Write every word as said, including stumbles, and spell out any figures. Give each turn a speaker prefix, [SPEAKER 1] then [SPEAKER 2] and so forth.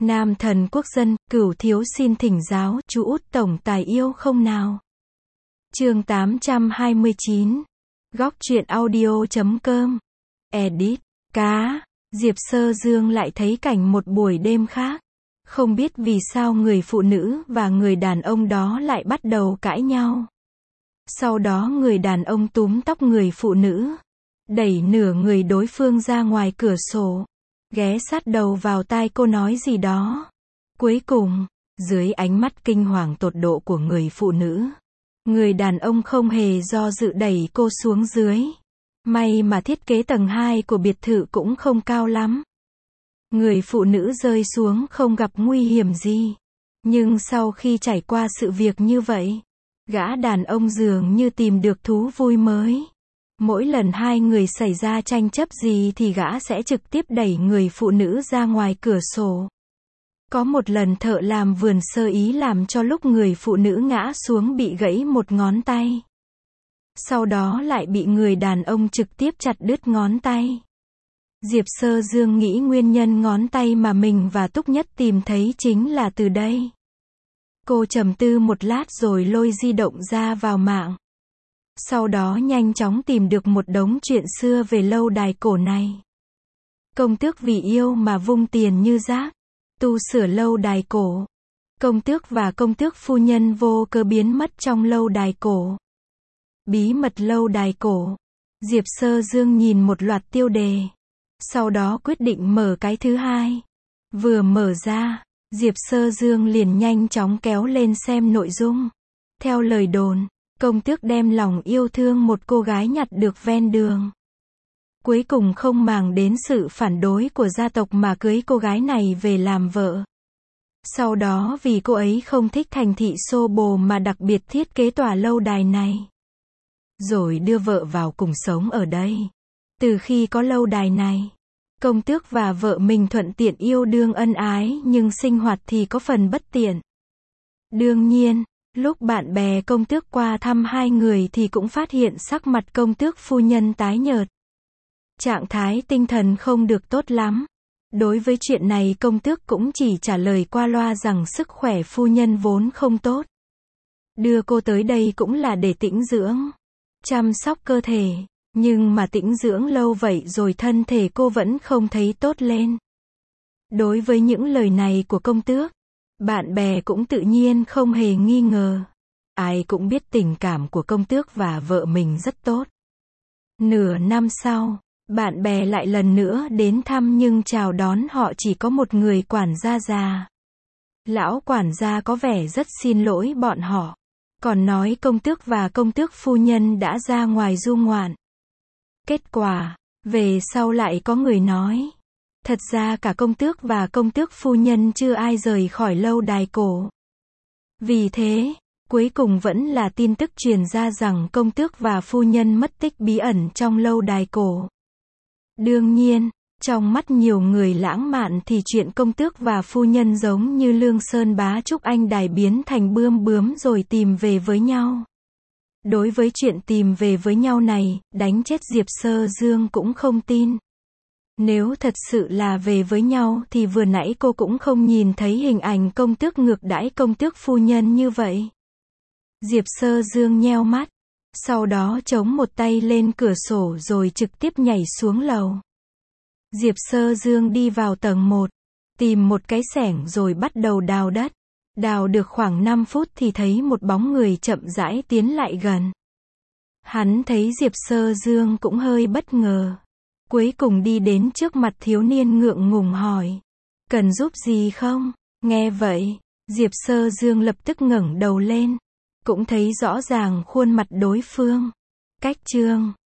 [SPEAKER 1] Nam thần quốc dân, cửu thiếu xin thỉnh giáo, chú út tổng tài yêu không nào? Chương tám trăm hai mươi chín. Góc truyện audio chấm com. Edit. Cá. Diệp Sơ Dương lại thấy cảnh một buổi đêm khác. Không biết vì sao người phụ nữ và người đàn ông đó lại bắt đầu cãi nhau. Sau đó người đàn ông túm tóc người phụ nữ, đẩy nửa người đối phương ra ngoài cửa sổ, ghé sát đầu vào tai cô nói gì đó. Cuối cùng, dưới ánh mắt kinh hoàng tột độ của người phụ nữ, người đàn ông không hề do dự đẩy cô xuống dưới. May mà thiết kế tầng hai của biệt thự cũng không cao lắm. Người phụ nữ rơi xuống không gặp nguy hiểm gì. Nhưng sau khi trải qua sự việc như vậy, gã đàn ông dường như tìm được thú vui mới. Mỗi lần hai người xảy ra tranh chấp gì thì gã sẽ trực tiếp đẩy người phụ nữ ra ngoài cửa sổ. Có một lần thợ làm vườn sơ ý làm cho lúc người phụ nữ ngã xuống bị gãy một ngón tay. Sau đó lại bị người đàn ông trực tiếp chặt đứt ngón tay. Diệp Sơ Dương nghĩ nguyên nhân ngón tay mà mình và Túc Nhất tìm thấy chính là từ đây. Cô trầm tư một lát rồi lôi di động ra vào mạng. Sau đó nhanh chóng tìm được một đống chuyện xưa về lâu đài cổ này. Công tước vì yêu mà vung tiền như rác, tu sửa lâu đài cổ. Công tước và công tước phu nhân vô cớ biến mất trong lâu đài cổ. Bí mật lâu đài cổ. Diệp Sơ Dương nhìn một loạt tiêu đề. Sau đó quyết định mở cái thứ hai. Vừa mở ra, Diệp Sơ Dương liền nhanh chóng kéo lên xem nội dung. Theo lời đồn, công tước đem lòng yêu thương một cô gái nhặt được ven đường. Cuối cùng không màng đến sự phản đối của gia tộc mà cưới cô gái này về làm vợ. Sau đó vì cô ấy không thích thành thị xô bồ mà đặc biệt thiết kế tòa lâu đài này. Rồi đưa vợ vào cùng sống ở đây. Từ khi có lâu đài này, công tước và vợ mình thuận tiện yêu đương ân ái nhưng sinh hoạt thì có phần bất tiện. Đương nhiên, lúc bạn bè công tước qua thăm hai người thì cũng phát hiện sắc mặt công tước phu nhân tái nhợt. Trạng thái tinh thần không được tốt lắm. Đối với chuyện này công tước cũng chỉ trả lời qua loa rằng sức khỏe phu nhân vốn không tốt. Đưa cô tới đây cũng là để tĩnh dưỡng, chăm sóc cơ thể. Nhưng mà tĩnh dưỡng lâu vậy rồi thân thể cô vẫn không thấy tốt lên. Đối với những lời này của công tước, bạn bè cũng tự nhiên không hề nghi ngờ. Ai cũng biết tình cảm của công tước và vợ mình rất tốt. Nửa năm sau, bạn bè lại lần nữa đến thăm nhưng chào đón họ chỉ có một người quản gia già. Lão quản gia có vẻ rất xin lỗi bọn họ. Còn nói công tước và công tước phu nhân đã ra ngoài du ngoạn. Kết quả, về sau lại có người nói. Thật ra cả công tước và công tước phu nhân chưa ai rời khỏi lâu đài cổ. Vì thế, cuối cùng vẫn là tin tức truyền ra rằng công tước và phu nhân mất tích bí ẩn trong lâu đài cổ. Đương nhiên, trong mắt nhiều người lãng mạn thì chuyện công tước và phu nhân giống như Lương Sơn Bá Trúc Anh Đài biến thành bươm bướm rồi tìm về với nhau. Đối với chuyện tìm về với nhau này, đánh chết Diệp Sơ Dương cũng không tin. Nếu thật sự là về với nhau thì vừa nãy cô cũng không nhìn thấy hình ảnh công tước ngược đãi công tước phu nhân như vậy. Diệp Sơ Dương nheo mắt, sau đó chống một tay lên cửa sổ rồi trực tiếp nhảy xuống lầu. Diệp Sơ Dương đi vào tầng một, tìm một cái xẻng rồi bắt đầu đào đất. Đào được khoảng năm phút thì thấy một bóng người chậm rãi tiến lại gần. Hắn thấy Diệp Sơ Dương cũng hơi bất ngờ. Cuối cùng đi đến trước mặt thiếu niên ngượng ngùng hỏi. Cần giúp gì không? Nghe vậy, Diệp Sơ Dương lập tức ngẩng đầu lên. Cũng thấy rõ ràng khuôn mặt đối phương. Cách chương